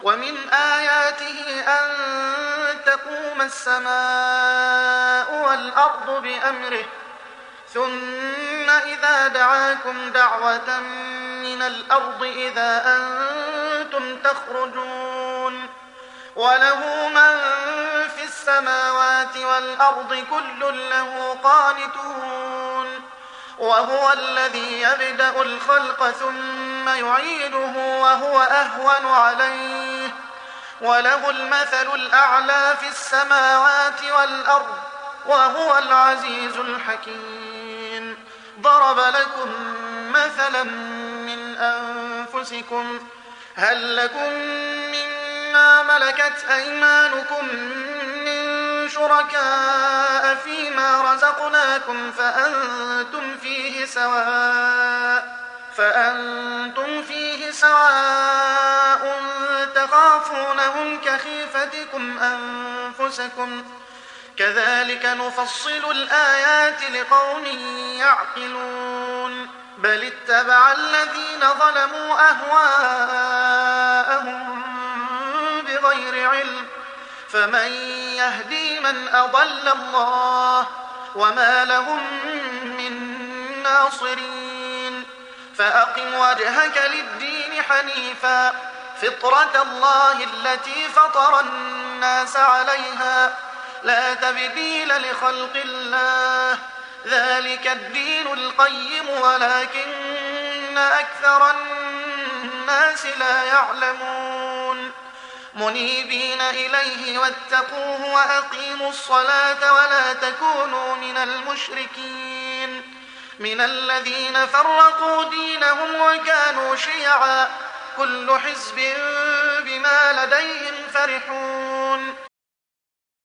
ومن آياته أن تقوم السماء والأرض بأمره ثم إذا دعاكم دعوة من الأرض إذا أنتم تخرجون وله من في السماوات والأرض كل له قانتون وهو الذي يبدأ الخلق ثم يعيده وهو أهون عليه وله المثل الأعلى في السماوات والأرض وهو العزيز الحكيم. ضرب لكم مثلا من أنفسكم هل لكم مما ملكت أيمانكم من شركاء فيما رزقناكم فأنتم فيه سواء تخافونهم كخيفتكم أنفسكم كذلك نفصل الآيات لقوم يعقلون بل اتبع الذين ظلموا أهواءهم بغير علم فمن يهدي من أضل الله وما لهم من ناصرين فأقم وجهك للدين حنيفا فطرة الله التي فطر الناس عليها لا تبديل لخلق الله ذلك الدين القيم ولكن أكثر الناس لا يعلمون منيبين إليه واتقوه وأقيموا الصلاة ولا تكونوا من المشركين من الذين فرقوا دينهم وكانوا شيعا كل حزب بما لديهم فرحون